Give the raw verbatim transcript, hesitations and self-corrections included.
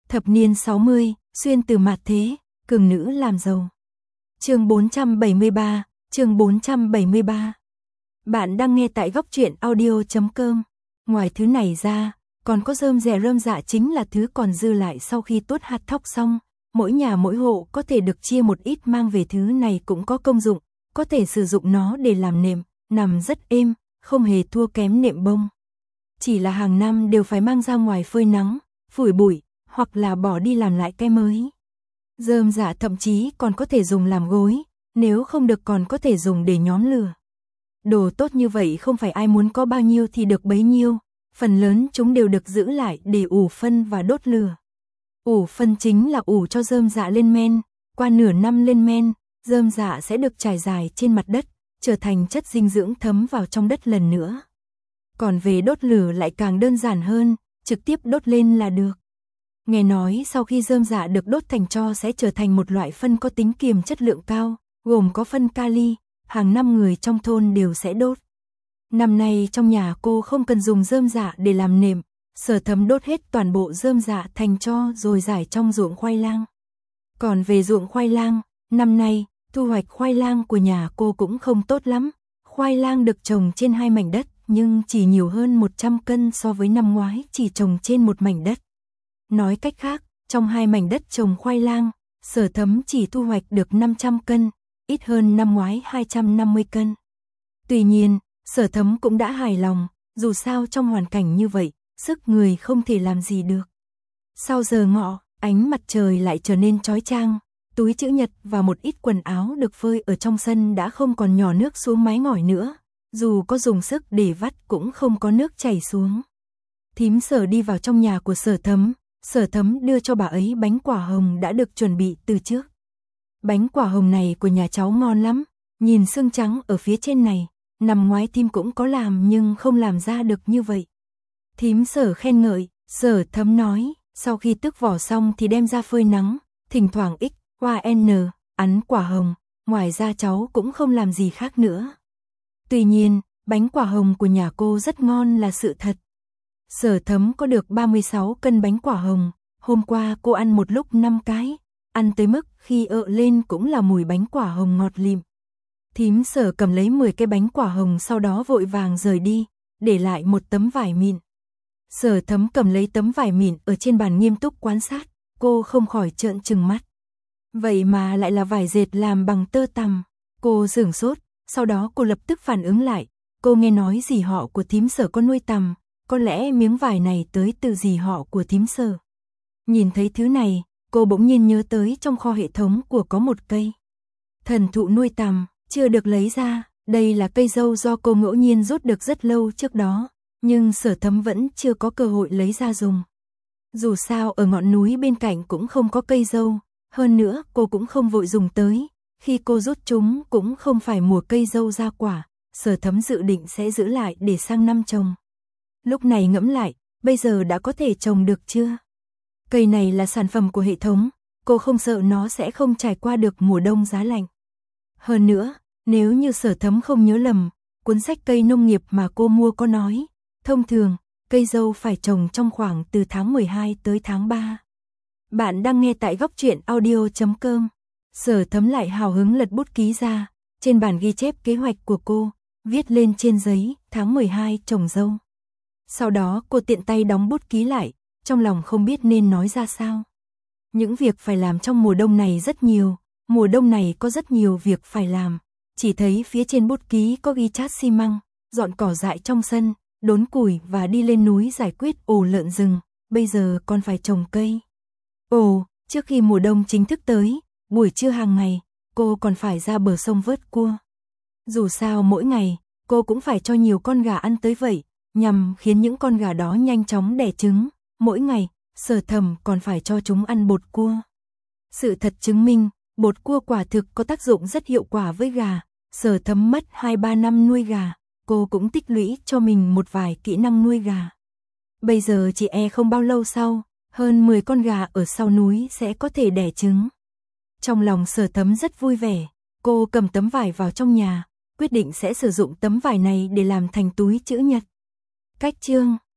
Thập niên sáu mươi, xuyên từ mạt thế, cường nữ làm giàu. Chương bốn trăm bảy mươi ba, chương bốn trăm bảy mươi ba. Bạn đang nghe tại góc truyện audio chấm com. Ngoài thứ này ra, còn có rơm rẻ rơm dạ chính là thứ còn dư lại sau khi tuốt hạt thóc xong. Mỗi nhà mỗi hộ có thể được chia một ít mang về, thứ này cũng có công dụng, có thể sử dụng nó để làm nệm, nằm rất êm, không hề thua kém nệm bông. Chỉ là hàng năm đều phải mang ra ngoài phơi nắng, phủi bụi, hoặc là bỏ đi làm lại cái mới. Rơm dạ thậm chí còn có thể dùng làm gối, nếu không được còn có thể dùng để nhóm lửa. Đồ tốt như vậy không phải ai muốn có bao nhiêu thì được bấy nhiêu, phần lớn chúng đều được giữ lại để ủ phân và đốt lửa. Ủ phân chính là ủ cho rơm dạ lên men, qua nửa năm lên men, rơm dạ sẽ được trải dài trên mặt đất, trở thành chất dinh dưỡng thấm vào trong đất lần nữa. Còn về đốt lửa lại càng đơn giản hơn, trực tiếp đốt lên là được. Nghe nói sau khi rơm dạ được đốt thành tro sẽ trở thành một loại phân có tính kiềm chất lượng cao, gồm có phân kali, hàng năm người trong thôn đều sẽ đốt. Năm nay trong nhà cô không cần dùng rơm dạ để làm nệm, Sở Thấm đốt hết toàn bộ rơm dạ thành tro rồi rải trong ruộng khoai lang. Còn về ruộng khoai lang, năm nay, thu hoạch khoai lang của nhà cô cũng không tốt lắm. Khoai lang được trồng trên hai mảnh đất, nhưng chỉ nhiều hơn một trăm cân so với năm ngoái chỉ trồng trên một mảnh đất. Nói cách khác, trong hai mảnh đất trồng khoai lang, Sở Thấm chỉ thu hoạch được năm trăm cân, ít hơn năm ngoái hai trăm năm mươi cân. Tuy nhiên, Sở Thấm cũng đã hài lòng, dù sao trong hoàn cảnh như vậy, sức người không thể làm gì được. Sau giờ ngọ, ánh mặt trời lại trở nên chói chang, túi trữ nhật và một ít quần áo được phơi ở trong sân đã không còn nhỏ nước xuống mái ngói nữa, dù có dùng sức để vắt cũng không có nước chảy xuống. Thím Sở đi vào trong nhà của Sở Thấm, Sở Thấm đưa cho bà ấy bánh quả hồng đã được chuẩn bị từ trước. Bánh quả hồng này của nhà cháu ngon lắm, nhìn xương trắng ở phía trên này, năm ngoái thím cũng có làm nhưng không làm ra được như vậy. Thím Sở khen ngợi, Sở Thấm nói, sau khi tước vỏ xong thì đem ra phơi nắng, thỉnh thoảng x, y, n, ăn quả hồng, ngoài ra cháu cũng không làm gì khác nữa. Tuy nhiên, bánh quả hồng của nhà cô rất ngon là sự thật. Sở Thấm có được ba mươi sáu cân bánh quả hồng, hôm qua cô ăn một lúc năm cái, ăn tới mức khi ợ lên cũng là mùi bánh quả hồng ngọt lịm. Thím Sở cầm lấy mười cái bánh quả hồng sau đó vội vàng rời đi, để lại một tấm vải mịn. Sở Thấm cầm lấy tấm vải mịn ở trên bàn nghiêm túc quan sát, cô không khỏi trợn trừng mắt. Vậy mà lại là vải dệt làm bằng tơ tằm. Cô sửng sốt, sau đó cô lập tức phản ứng lại, cô nghe nói dì họ của thím Sở có nuôi tằm, có lẽ miếng vải này tới từ dì họ của thím Sở. Nhìn thấy thứ này, cô bỗng nhiên nhớ tới trong kho hệ thống của có một cây thần thụ nuôi tằm, chưa được lấy ra, đây là cây dâu do cô ngẫu nhiên rút được rất lâu trước đó, nhưng Sở Thấm vẫn chưa có cơ hội lấy ra dùng. Dù sao ở ngọn núi bên cạnh cũng không có cây dâu, hơn nữa cô cũng không vội dùng tới, khi cô rút chúng cũng không phải mùa cây dâu ra quả, Sở Thấm dự định sẽ giữ lại để sang năm trồng. Lúc này ngẫm lại, bây giờ đã có thể trồng được chưa? Cây này là sản phẩm của hệ thống, cô không sợ nó sẽ không trải qua được mùa đông giá lạnh. Hơn nữa, nếu như Sở Thấm không nhớ lầm, cuốn sách cây nông nghiệp mà cô mua có nói, thông thường, cây dâu phải trồng trong khoảng từ tháng mười hai tới tháng ba. Bạn đang nghe tại góc truyện audio chấm com. Sở Thấm lại hào hứng lật bút ký ra, trên bản ghi chép kế hoạch của cô, viết lên trên giấy, tháng mười hai trồng dâu. Sau đó cô tiện tay đóng bút ký lại, trong lòng không biết nên nói ra sao. Những việc phải làm trong mùa đông này rất nhiều, mùa đông này có rất nhiều việc phải làm, chỉ thấy phía trên bút ký có ghi chát xi măng, dọn cỏ dại trong sân, đốn củi và đi lên núi giải quyết ổ lợn rừng, bây giờ còn phải trồng cây. Ồ, trước khi mùa đông chính thức tới, buổi trưa hàng ngày, cô còn phải ra bờ sông vớt cua. Dù sao mỗi ngày, cô cũng phải cho nhiều con gà ăn tới vậy, nhằm khiến những con gà đó nhanh chóng đẻ trứng. Mỗi ngày, Sở Thấm còn phải cho chúng ăn bột cua. Sự thật chứng minh, bột cua quả thực có tác dụng rất hiệu quả với gà. Sở Thấm mất hai ba năm nuôi gà, cô cũng tích lũy cho mình một vài kỹ năng nuôi gà. Bây giờ chỉ e không bao lâu sau, hơn mười con gà ở sau núi sẽ có thể đẻ trứng. Trong lòng Sở Thấm rất vui vẻ, cô cầm tấm vải vào trong nhà, quyết định sẽ sử dụng tấm vải này để làm thành túi trữ nhật. Cách chương